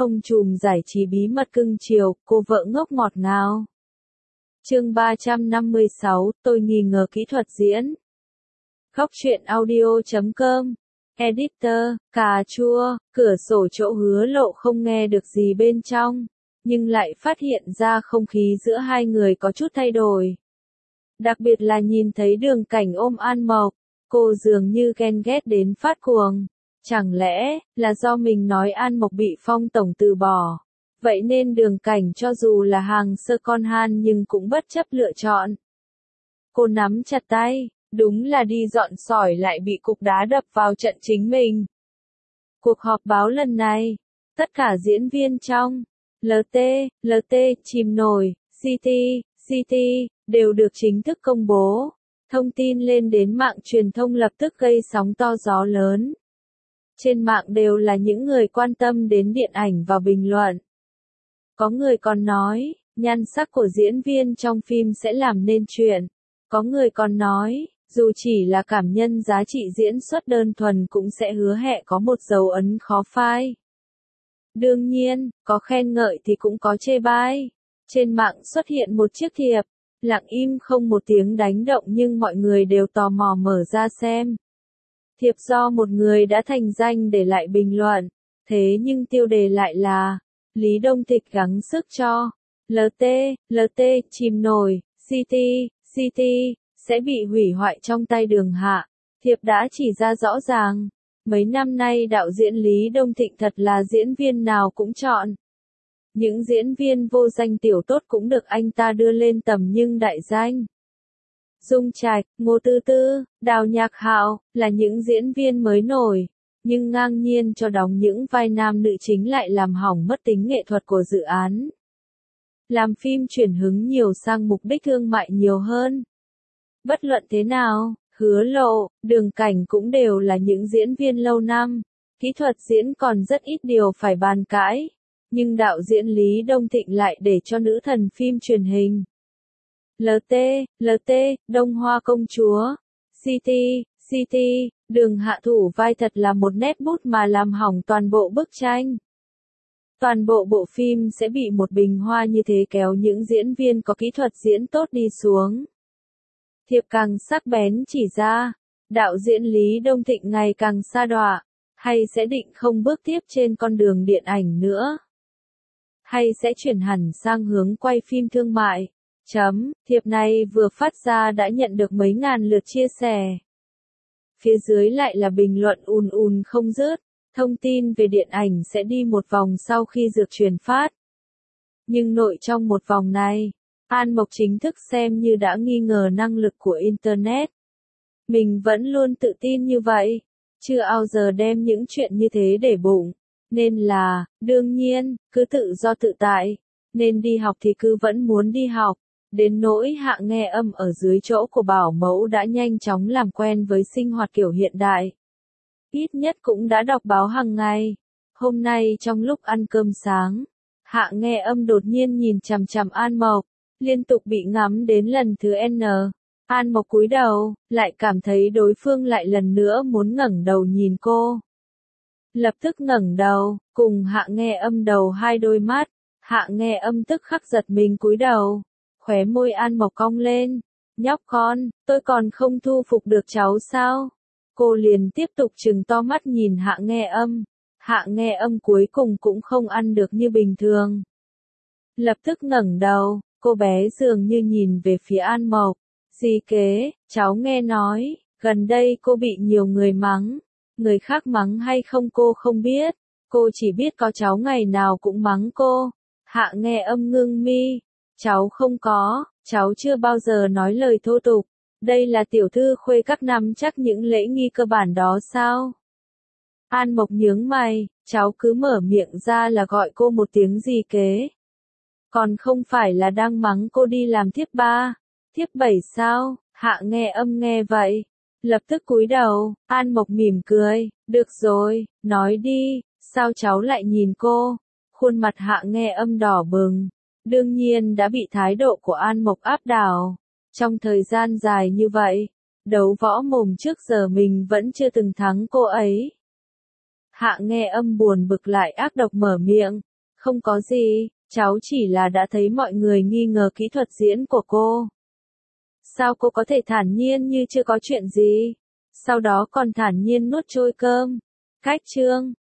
Ông trùm giải trí bí mật cưng chiều, cô vợ ngốc ngọt ngào. Chương 356, tôi nghi ngờ kỹ thuật diễn. Góc truyện audio.com. Editor, cà chua, cửa sổ chỗ Hứa Lộ không nghe được gì bên trong, nhưng lại phát hiện ra không khí giữa hai người có chút thay đổi. Đặc biệt là nhìn thấy Đường Cảnh ôm An Mộc, cô dường như ghen ghét đến phát cuồng. Chẳng lẽ là do mình nói An Mộc bị Phong tổng từ bỏ, vậy nên Đường Cảnh cho dù là hàng sơ con han nhưng cũng bất chấp lựa chọn. Cô nắm chặt tay, đúng là đi dọn sỏi lại bị cục đá đập vào trận chính mình. Cuộc họp báo lần này, tất cả diễn viên trong LT, Chìm Nổi, CT, đều được chính thức công bố. Thông tin lên đến mạng truyền thông lập tức gây sóng to gió lớn. Trên mạng đều là những người quan tâm đến điện ảnh vào bình luận. Có người còn nói, nhan sắc của diễn viên trong phim sẽ làm nên chuyện. Có người còn nói, dù chỉ là cảm nhân giá trị diễn xuất đơn thuần cũng sẽ hứa hẹn có một dấu ấn khó phai. Đương nhiên, có khen ngợi thì cũng có chê bai. Trên mạng xuất hiện một chiếc thiệp, lặng im không một tiếng đánh động nhưng mọi người đều tò mò mở ra xem. Thiệp do một người đã thành danh để lại bình luận, thế nhưng tiêu đề lại là Lý Đông Thịnh gắng sức cho LT, Chìm Nổi, CT, sẽ bị hủy hoại trong tay Đường Hạ. Thiệp đã chỉ ra rõ ràng, mấy năm nay đạo diễn Lý Đông Thịnh thật là diễn viên nào cũng chọn. Những diễn viên vô danh tiểu tốt cũng được anh ta đưa lên tầm nhưng đại danh. Dung Trạch, Ngô Tư Tư, Đào Nhạc Hạo là những diễn viên mới nổi, nhưng ngang nhiên cho đóng những vai nam nữ chính lại làm hỏng mất tính nghệ thuật của dự án. Làm phim chuyển hướng nhiều sang mục đích thương mại nhiều hơn. Bất luận thế nào, Hứa Lộ, Đường Cảnh cũng đều là những diễn viên lâu năm, kỹ thuật diễn còn rất ít điều phải bàn cãi, nhưng đạo diễn Lý Đông Thịnh lại để cho nữ thần phim truyền hình. LT, Đông Hoa Công Chúa, CT, Đường Hạ thủ vai thật là một nét bút mà làm hỏng toàn bộ bức tranh. Toàn bộ bộ phim sẽ bị một bình hoa như thế kéo những diễn viên có kỹ thuật diễn tốt đi xuống. Thiệp càng sắc bén chỉ ra, đạo diễn Lý Đông Thịnh ngày càng sa đọa, hay sẽ định không bước tiếp trên con đường điện ảnh nữa. Hay sẽ chuyển hẳn sang hướng quay phim thương mại. Thiệp này vừa phát ra đã nhận được mấy ngàn lượt chia sẻ. Phía dưới lại là bình luận ùn không dứt, thông tin về điện ảnh sẽ đi một vòng sau khi dược truyền phát. Nhưng nội trong một vòng này, An Mộc chính thức xem như đã nghi ngờ năng lực của Internet. Mình vẫn luôn tự tin như vậy, chưa bao giờ đem những chuyện như thế để bụng, nên là, đương nhiên, cứ tự do tự tại, nên đi học thì cứ vẫn muốn đi học. Đến nỗi Hạ nghe âm ở dưới chỗ của bảo mẫu đã nhanh chóng làm quen với sinh hoạt kiểu hiện đại. Ít nhất cũng đã đọc báo hàng ngày. Hôm nay trong lúc ăn cơm sáng, Hạ nghe âm đột nhiên nhìn chằm chằm An Mộc, liên tục bị ngắm đến lần thứ N. An Mộc cúi đầu, lại cảm thấy đối phương lại lần nữa muốn ngẩng đầu nhìn cô. Lập tức ngẩng đầu, cùng Hạ nghe âm đầu hai đôi mắt, Hạ nghe âm tức khắc giật mình cúi đầu. Khóe môi An Mộc cong lên, nhóc con, tôi còn không thu phục được cháu sao? Cô liền tiếp tục trừng to mắt nhìn Hạ nghe âm. Hạ nghe âm cuối cùng cũng không ăn được như bình thường. Lập tức ngẩng đầu, cô bé dường như nhìn về phía An Mộc. Dì kế, cháu nghe nói, gần đây cô bị nhiều người mắng. Người khác mắng hay không cô không biết, cô chỉ biết có cháu ngày nào cũng mắng cô. Hạ nghe âm ngưng mi. Cháu không có, cháu chưa bao giờ nói lời thô tục. Đây là tiểu thư khuê các nắm chắc những lễ nghi cơ bản đó sao? An Mộc nhướng mày, cháu cứ mở miệng ra là gọi cô một tiếng gì kế. Còn không phải là đang mắng cô đi làm thiếp 3, thiếp 7 sao? Hạ nghe âm nghe vậy, lập tức cúi đầu. An Mộc mỉm cười, được rồi, nói đi, sao cháu lại nhìn cô? Khuôn mặt Hạ nghe âm đỏ bừng. Đương nhiên đã bị thái độ của An Mộc áp đảo. Trong thời gian dài như vậy, đấu võ mồm trước giờ mình vẫn chưa từng thắng cô ấy. Hạ nghe âm buồn bực lại ác độc mở miệng, Không có gì, cháu chỉ là đã thấy mọi người nghi ngờ kỹ thuật diễn của cô. Sao cô có thể thản nhiên như chưa có chuyện gì? Sau đó còn thản nhiên nuốt trôi cơm. Cách chương